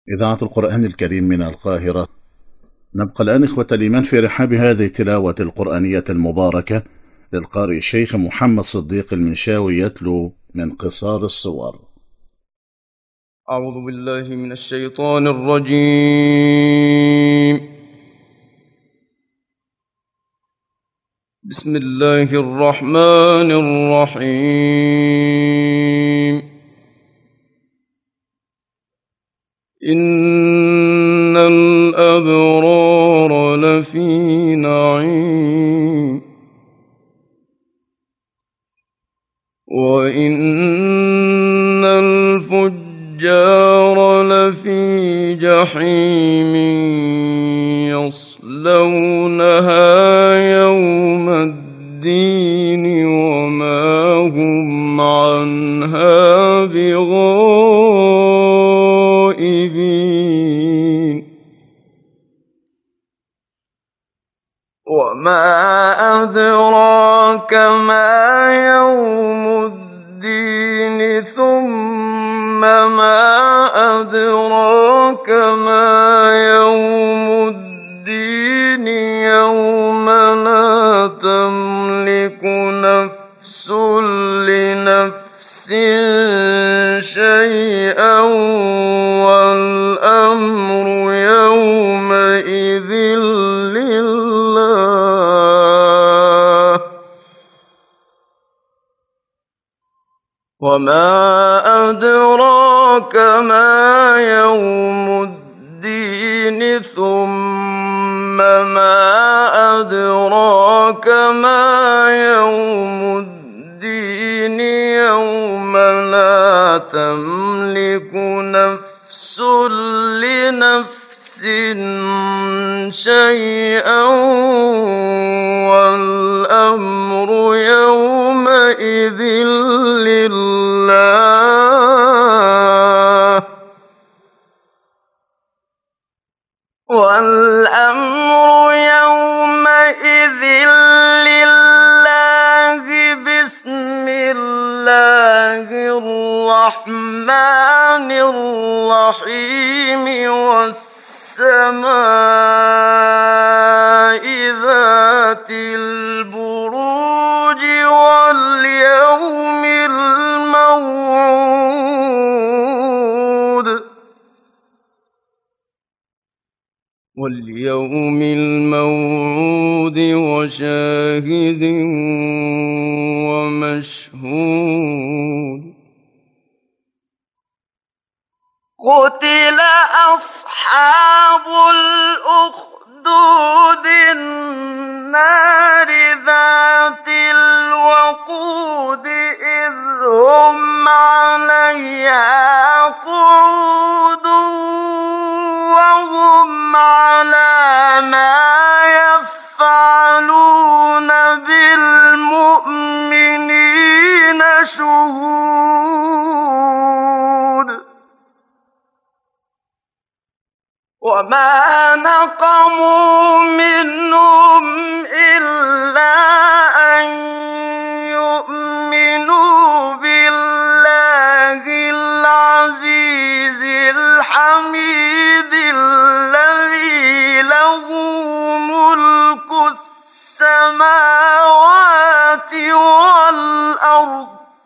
إذاعة القرآن الكريم من القاهرة. نبقى الآن إخوة الإيمان في رحاب هذه التلاوة القرآنية المباركة للقارئ الشيخ محمد صديق المنشاوي يتلو من قصار الصور. أعوذ بالله من الشيطان الرجيم. بسم الله الرحمن الرحيم. إن الأبرار لفي نعيم وإن الفجار لفي جحيم يصلونها يوم الدين وما هم عنها بغائبين. وما أدراك ما يوم الدين ثم ما أدراك ما يوم الدين يوم لا تملك نفس لنفس شيئا والأمر يومئذ لله. وما أدراك ما يوم الدين ثم ما أدراك ما يوم الدين يوم لا تملك نفس لنفس شيئا والأمر يومئذ لله. والأمر يومئذ لله. بسم الله الرحمن الرحيم. والسماء ذات البروج واليوم الموعود وشاهد ومشهود. قتل أصحاب الأخدود النار ذات الوقود إذ هم عليها قعود وهم على ما يفعلون بالمؤمنين شهود. وما نقموا منهم إلا أن يؤمنوا بالله العزيز الحميد الذي له ملك السماوات والأرض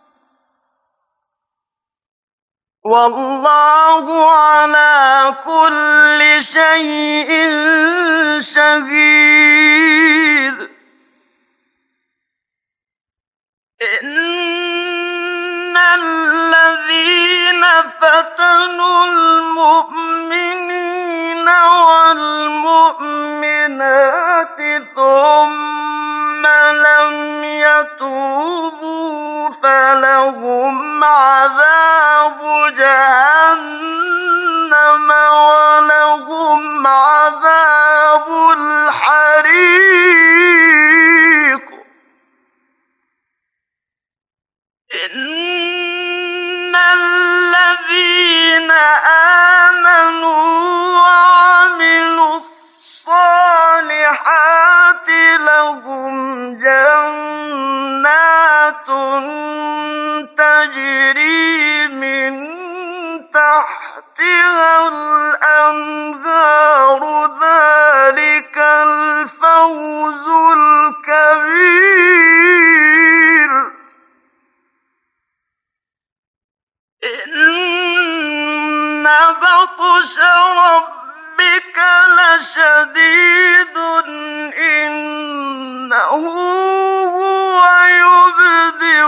والله على كل شيء شهيد. إن الذين فتنوا المؤمنين والمؤمنات ثم لم يتوبوا فلهم عذاب جهنم ولهم عذاب الحريق. بطش ربك لشديد إنه هو يبدئ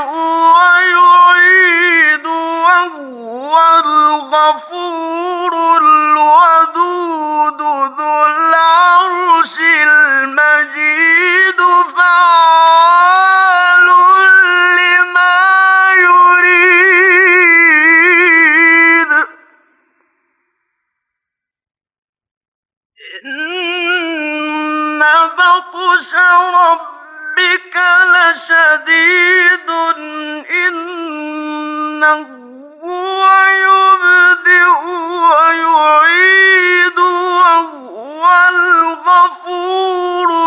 ويعيد وهو الغفور الودود ذو العرش المجيد فعال لما يريد إن بطش ربك لشديد إنه هو يبدئ ويعيد وهو الغفور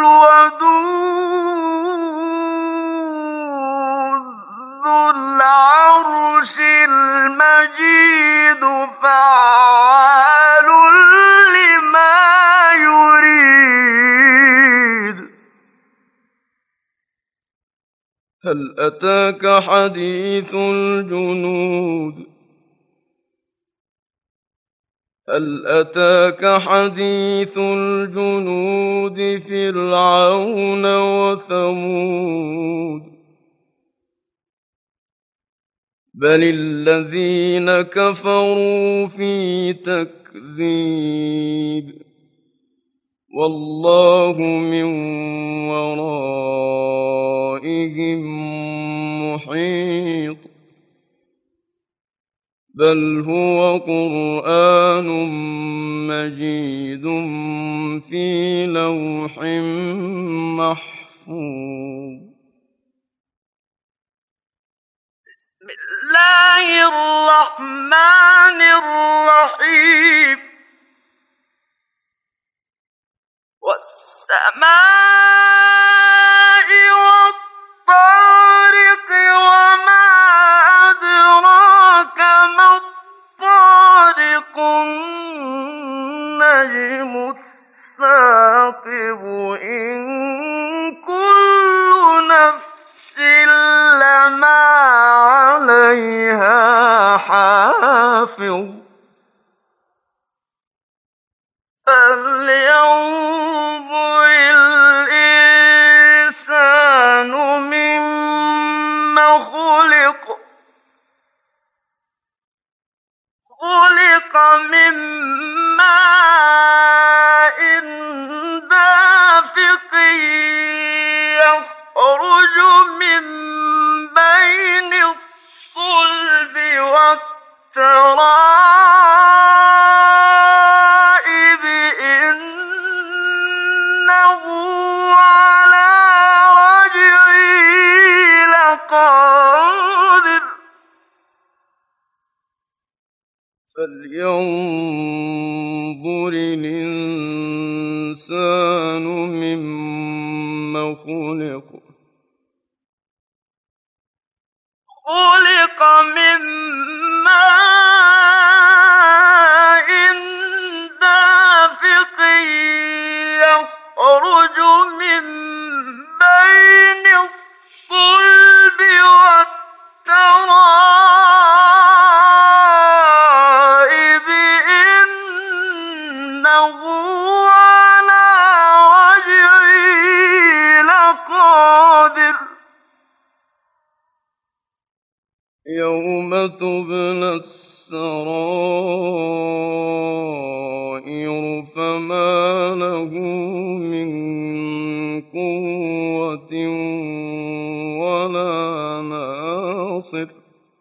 الودود ذو العرش المجيد فعال لما يريد هل أتاك حديث الجنود هل أتاك حديث الجنود فرعون وثمود بل الذين كفروا في تكذيب والله من ورائهم محيط بل هو قرآن مجيد في لوح محفوظ بسم الله الرحمن الرحيم والسماء والطارق وما أدراك ما الطارق النجم الثاقب إن كل نفس لما عليها حافظ فلينظر الإنسان مما خلق خلق من ماء دافق يخرج من بين الصلب والترائب إنه على رجعه لقادر فلينظر الإنسان مما خلق خلق من ماء دافق يخرج من بين الصلب والترائب إنه على رجعه لقادر يوم تبلى السرائر فما له من قوة ولا ناصر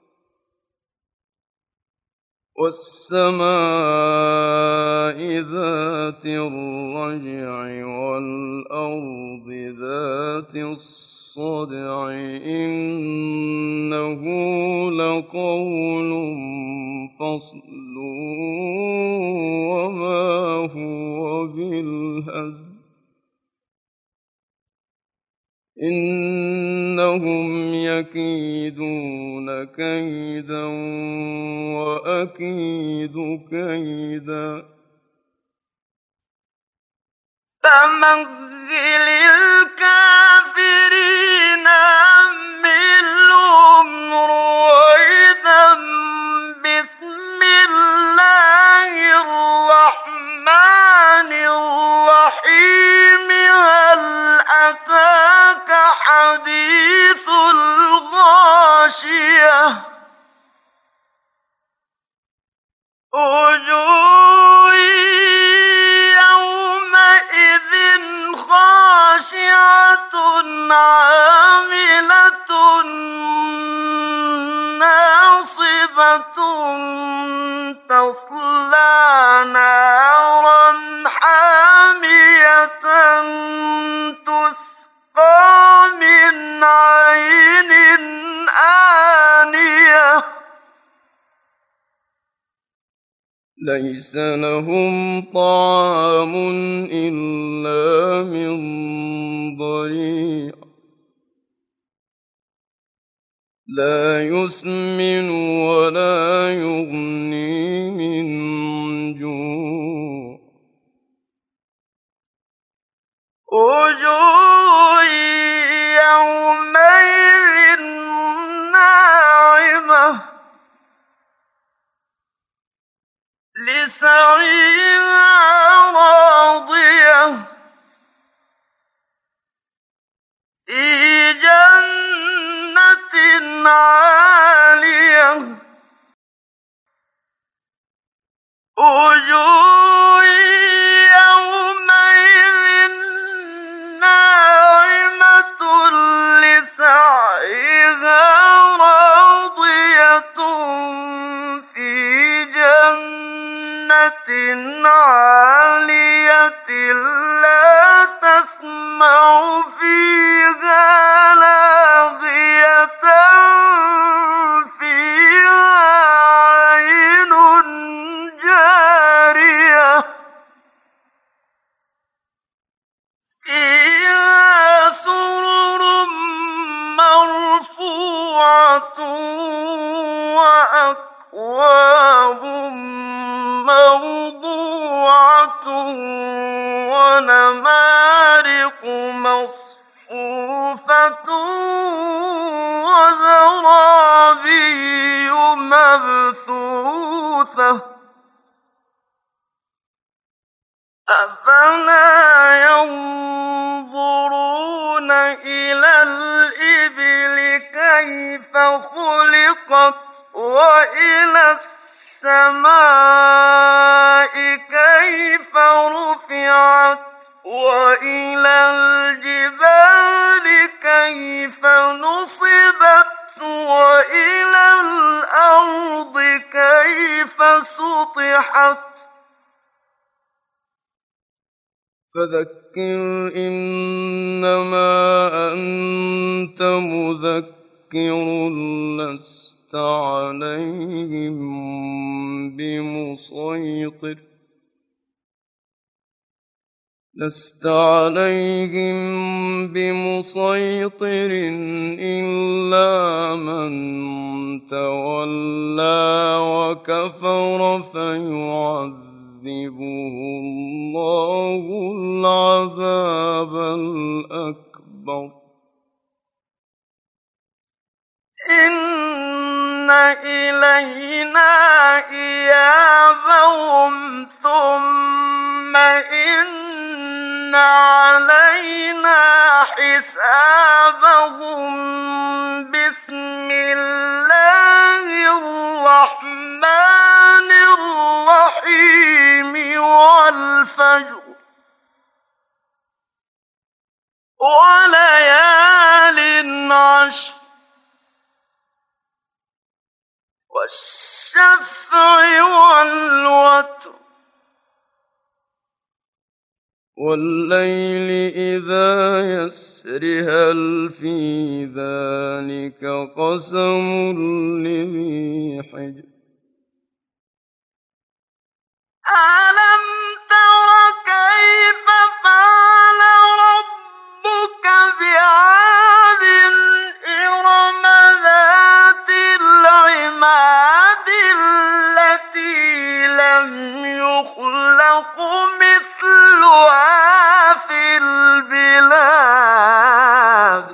والسماء ذات الرجع والأرض ذات الصدع إنه لقول فصل وما هو بالهزل إنهم يكيدون كيدا وأكيد كيدا فمهل الكافرين أمهلهم رويدا بسم الله ليس لهم طعام إلا من ضريع لا يسمن ولا يغني من جوع وجوه يومئذ ناعمة لسعيها راضية في جنة عالية وجوه يومئذ ناعمة لسعيها راضية في جنة عالية لا تسمع فيها لاغية فيها عين جارية فيها سرر مرفوعة وأكواب موضوعة ونمارق مصفوفة وزرابي مبثوثة أفلا ينظرون إلى الإبل كيف خلقت وإلى السماء كيف رفعت وإلى الجبال كيف نصبت وإلى الأرض كيف سطحت فذكر إنما أنت مذكر لست عليهم بمسيطر إلا من تولى وكفر فيعذبه الله العذاب الأكبر إن إلينا إيابهم ثم إن علينا حسابهم بسم الله الرحمن الرحيم والفجر وليال عشر والشفع والوتر والليل إذا يسر هل في ذلك قسم لذي حجر ألم تر كيف فعل ربك بعاد إرم ذات العماد التي لم يخلق مثلها في البلاد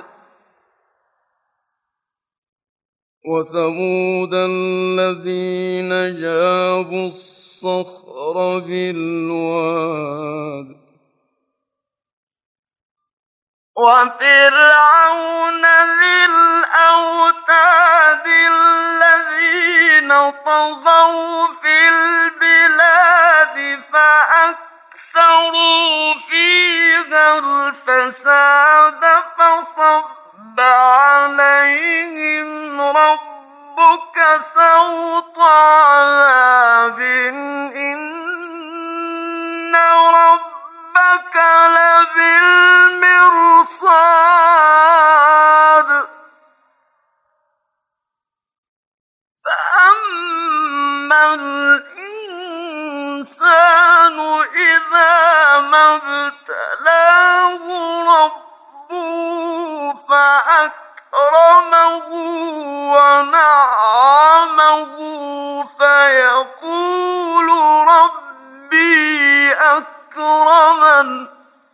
وثمود الذين جابوا الصخر بالواد وفرعون ذي الأوتاد الذين طغوا في البلاد فأكثروا فيها الفساد فصب عليهم ربك سوط عذاب إن ربك لبالمرصاد فأما مكرما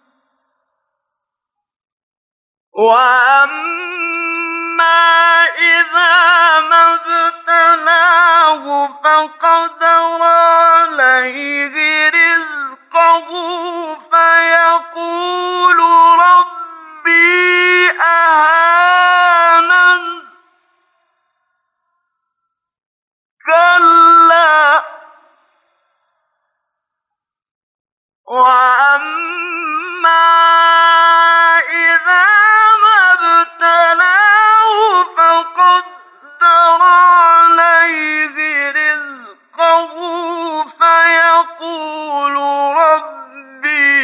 وأما إذا ما ابتلاه فقدر عليه رزقه فيقول ربي أهانن كلا وأما إذا ما ابتلاه فقدر عليه رزقه فيقول ربي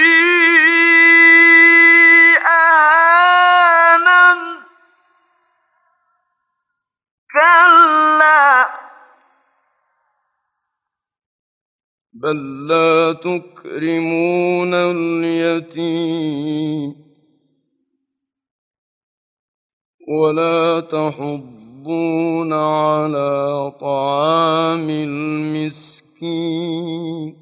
أهانن كلا بل لا تكرمون اليتيم ولا تحضون على طعام المسكين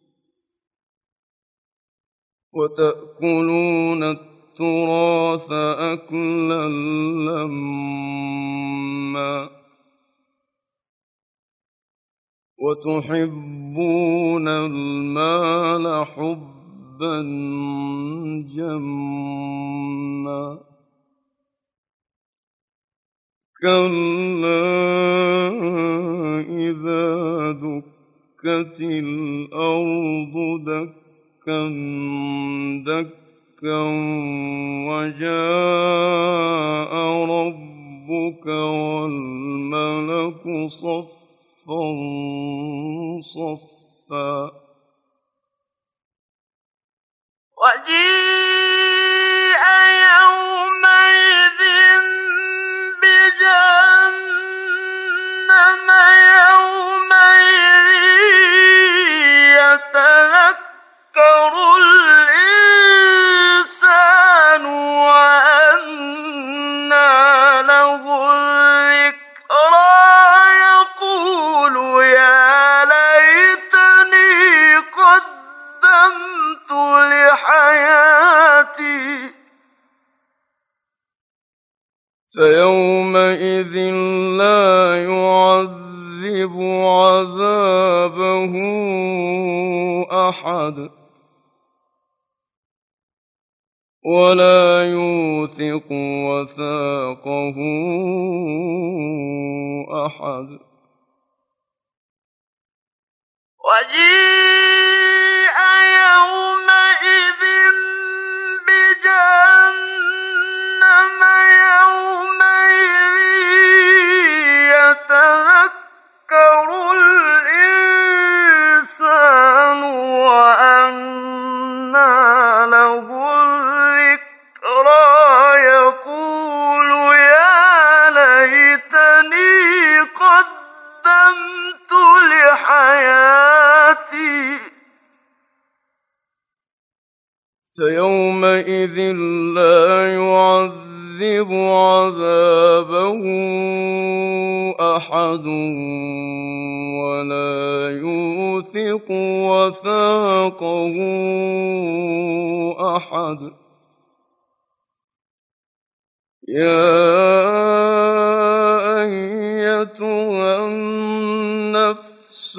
وتأكلون التراث أكلا لما وتحبون المال حبا جما كلا إذا دكت الأرض دكا دكا وجاء ربك والملك صفا صفا وجيء يومئذ بجهنم يومئذ يتذكر الإنسان وأنى له الذكرى يقول يا ليتني قدمت لحياتي فيومئذ لا يعذب عذابه أحد ولا يوثق وثاقه أحد وجيء يومئذ بجهنم يومئذ يتذكر الإنسان وأنى له الذكرى يقول يا ليتني قدمت لحياتي فيومئذ لا يعذب عذابه أحد ولا يوثق وثاقه أحد يا أيتها النفس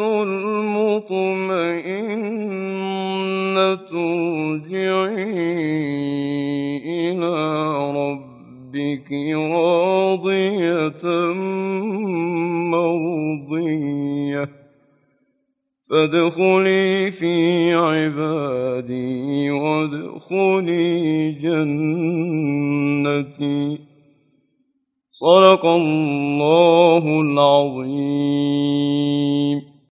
المطمئنة ارجعي إلى ربك راضية مرضية فادخلي في عبادي وادخلي جنتي صدق الله العظيم.